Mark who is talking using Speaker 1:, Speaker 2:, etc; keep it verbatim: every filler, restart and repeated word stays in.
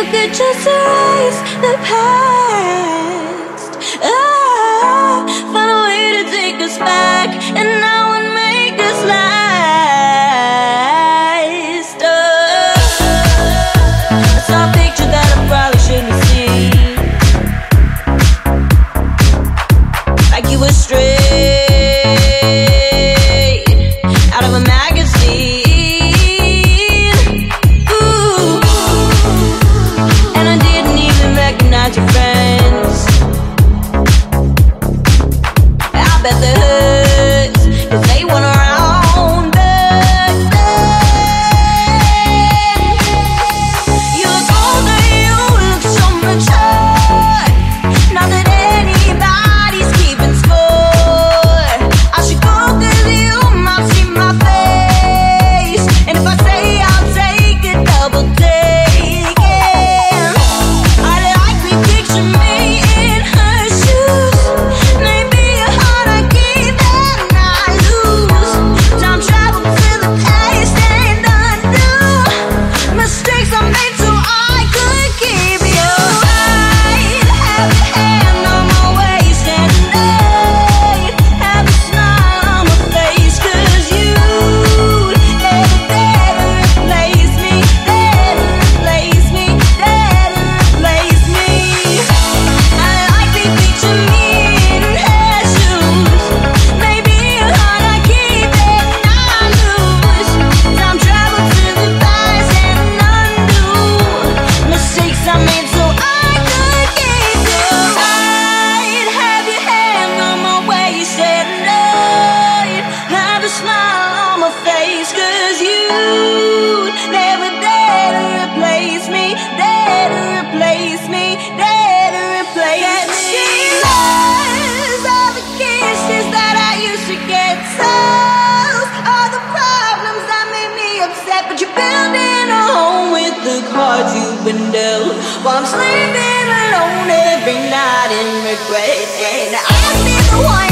Speaker 1: could just erase the past. Ah, find a way to take us back, and now and make us last. Oh, I saw a picture that I probably shouldn't see, like you were straight out of a magazine. Your friends, I bet the hoods, cause they weren't around back then. You look older, you look so mature. Not that anybody's keeping score. I should go cause you might see my face, and if I say I'll take a double take. Cause you never dare to replace me, dare to replace me, dare to replace me. Pictures of the kisses that I used to get, solve all the problems that made me upset. But you're building a home with the cards you've been dealt, while I'm sleeping alone every night in regret. And I'll be the one